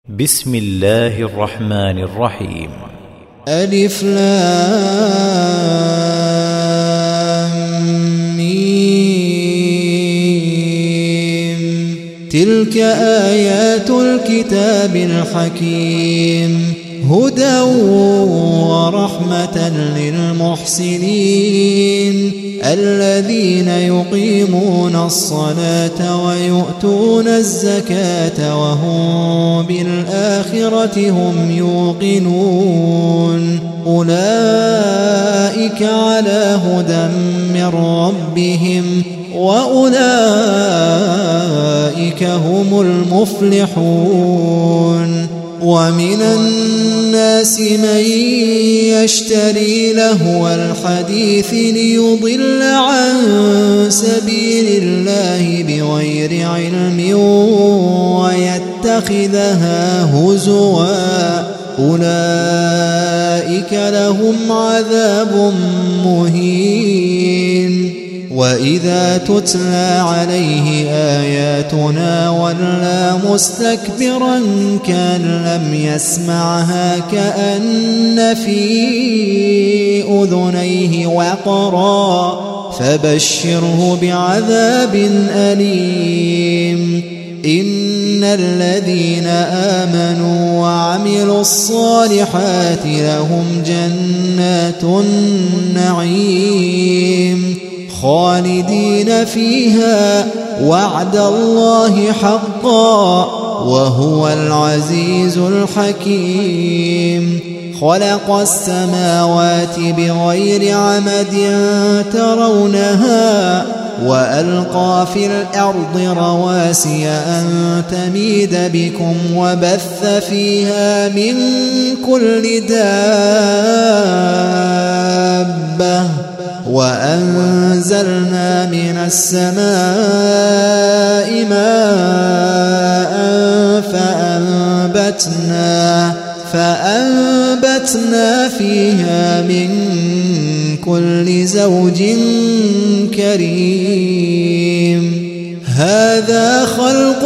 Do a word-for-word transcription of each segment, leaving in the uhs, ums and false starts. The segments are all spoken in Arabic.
بسم الله الرحمن الرحيم. ألف لام ميم. تلك آيات الكتاب الحكيم هدى ورحمة للمحسنين الذين يقيمون الصلاة ويؤتون الزكاة وهم بالآخرة هم يوقنون أولئك على هدى من ربهم وأولئك هم المفلحون. ومن الناس من يشتري لهو الحديث ليضل عن سبيل الله بغير علم ويتخذها هزوا أولئك لهم عذاب مهين. وإذا تتلى عليه آياتنا ولى مستكبرا كأن لم يسمعها كأن في أذنيه وقرا فبشره بعذاب أليم. إن الذين آمنوا وعملوا الصالحات لهم جنات النعيم خالدين فيها وعد الله حقا وهو العزيز الحكيم. خلق السماوات بغير عمد ترونها وألقى في الأرض رواسي أن تميد بكم وبث فيها من كل دابة وأنزلنا من السماء ماء فأنبتنا فأنبتنا فيها من كل زوج كريم. هذا خلق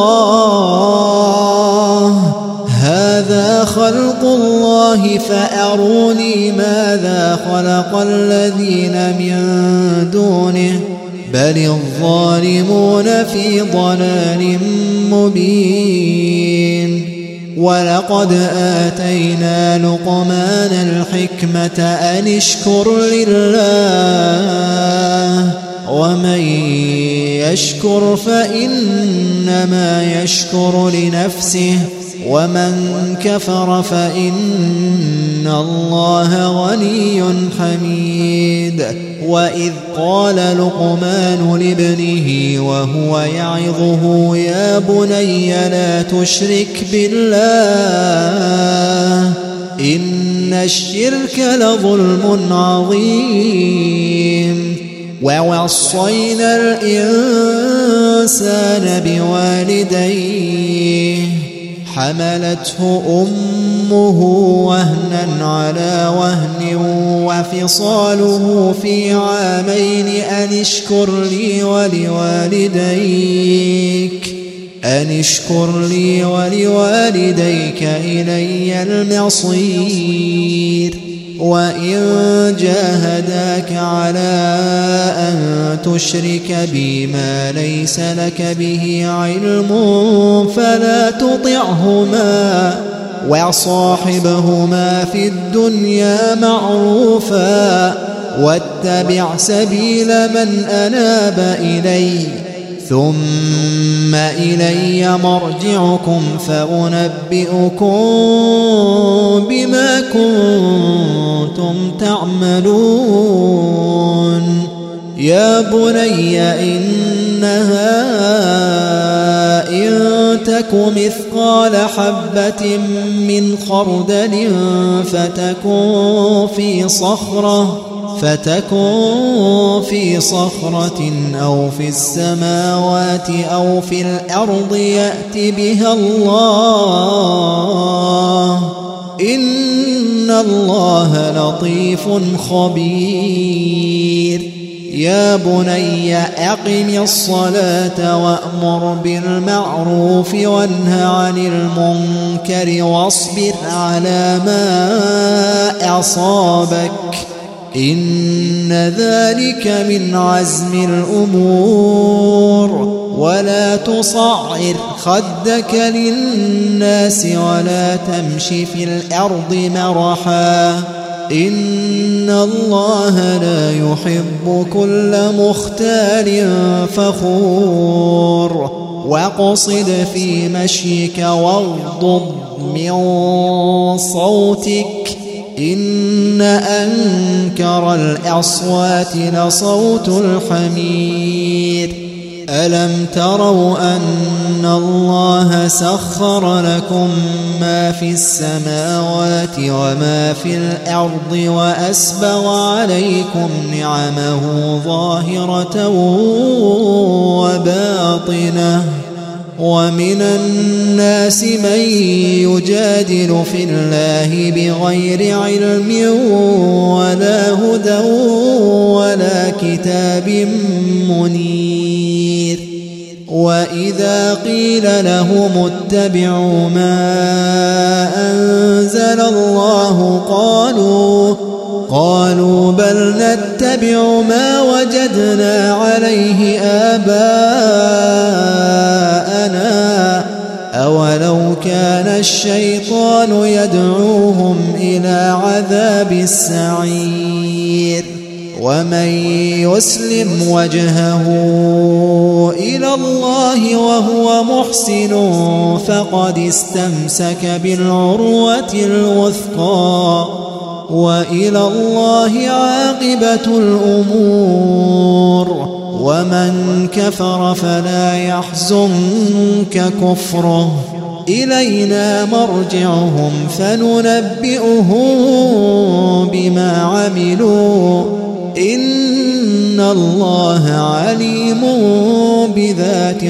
الله هذا خلق الله فأروني ماذا خلق الذين من دونه بل الظالمون في ضلال مبين. ولقد آتينا لقمان الحكمة أن اشكر لله ومن يشكر فإنما يشكر لنفسه ومن كفر فإن الله غني حميد. وإذ قال لقمان لابنه وهو يعظه يا بني لا تشرك بالله إن الشرك لظلم عظيم. ووصينا الإنسان بوالديه حملته أمه وهنا على وهن وفصاله في عامين أن اشكر لي ولوالديك أن اشكر لي ولوالديك إلي المصير. وإن جاهداك على أن تشرك بي ما ليس لك به علم فلا تطعهما وصاحبهما في الدنيا معروفا واتبع سبيل من أناب إلي ثم إلي مرجعكم فأنبئكم بما كنتم تعملون. يا بني إنها إن تك مثقال حبة من خردل فتكن في صخرة فتكن في صخرة أو في السماوات أو في الأرض يأت بها الله إن الله لطيف خبير. يا بني أقم الصلاة وأمر بالمعروف وانه عن المنكر واصبر على ما أصابك إن ذلك من عزم الأمور ولا تصعر خدك للناس ولا تمش في الأرض مرحا إن الله لا يحب كل مختال فخور واقصد في مشيك واغضض من صوتك إن أنكر الأصوات لصوت الحمير ألم تروا أن الله سخر لكم ما في السماوات وما في الأرض وأسبغ عليكم نعمه ظاهرة وباطنة ومن الناس من يجادل في الله بغير علم ولا هدى ولا كتاب منير وإذا قيل لهم اتبعوا ما أنزل الله قالوا قالوا بل نتبع ما وجدنا عليه آباءنا أولو كان الشيطان يدعوهم إلى عذاب السعير ومن يسلم وجهه إلى الله وهو محسن فقد استمسك بالعروة الوثقى وإلى الله عاقبة الأمور ومن كفر فلا يحزنك كفره إلينا مرجعهم فننبئهم بما عملوا إن الله عليم بذات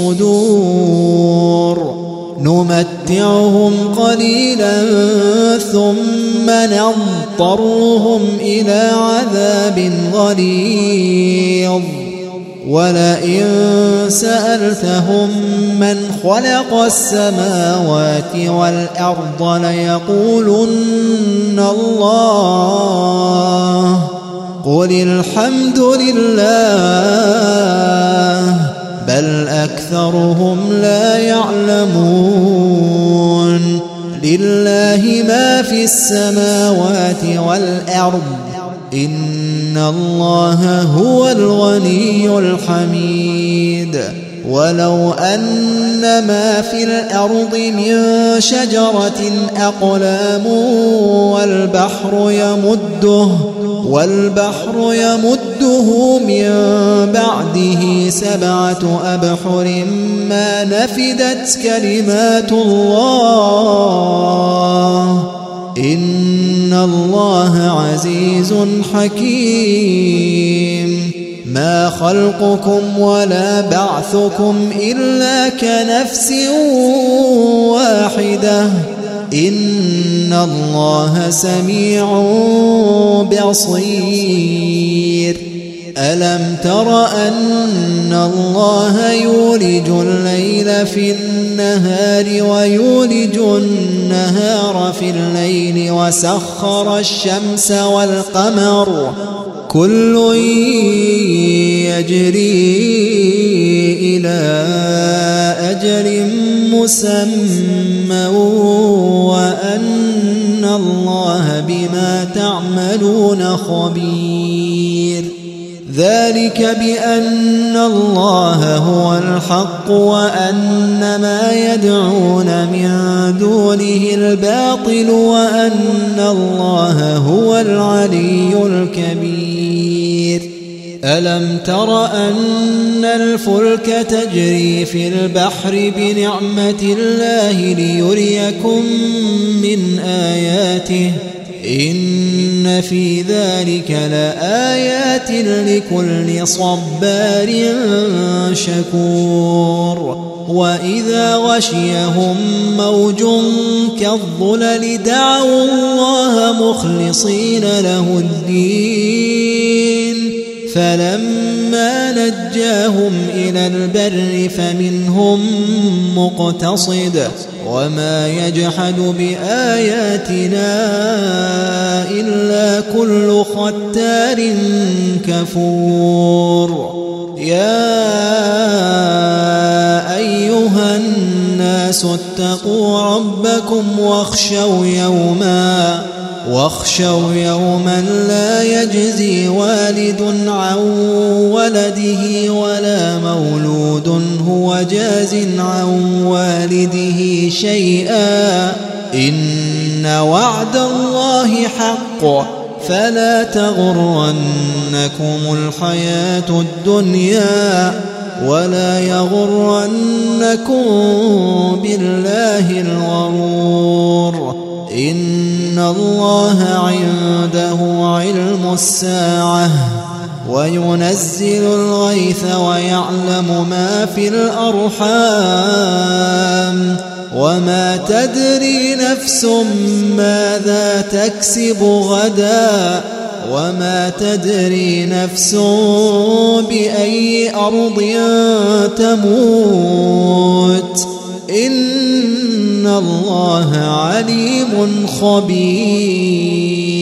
الصدور نمتعهم قليلا ثم نضطرهم إلى عذاب غليظ ولئن سألتهم من خلق السماوات والأرض ليقولن الله قل الحمد لله بل أكثرهم لا يعلمون لله ما في السماوات والأرض إن الله هو الغني الحميد ولو أن ما في الأرض من شجرة أقلام والبحر يمده والبحر يمده من بعده سبعة أبحر ما نفدت كلمات الله إن الله عزيز حكيم ما خلقكم ولا بعثكم إلا كنفس واحدة إن الله سميع بصير ألم تر أن الله يولج الليل في النهار ويولج النهار في الليل وسخر الشمس والقمر كل يجري إلى أجل مسمى وأن الله بما تعملون خبير ذلك بأن الله هو الحق وأن ما يدعون من دونه الباطل وأن الله هو العلي الكبير ألم تر أن الفلك تجري في البحر بنعمة الله ليريكم من آياته إن في ذلك لآيات لكل صبار شكور وإذا غشيهم موج كالظلل دعوا الله مخلصين له الدين فلما نجاهم إلى البر فمنهم مقتصد وما يجحد بآياتنا إلا كل ختار كفور. يا أيها الناس اتقوا ربكم واخشوا يوما واخشوا يوما لا يجزي والد عن ولده ولا مولود هو جاز عن والده شيئا إن وعد الله حق فلا تغرنكم الحياة الدنيا ولا يغرنكم بالله الغرور. إن الله عنده علم الساعة وينزل الغيث ويعلم ما في الأرحام وما تدري نفس ماذا تكسب غدا وما تدري نفس بأي أرض تموت إن الله عليم خبير.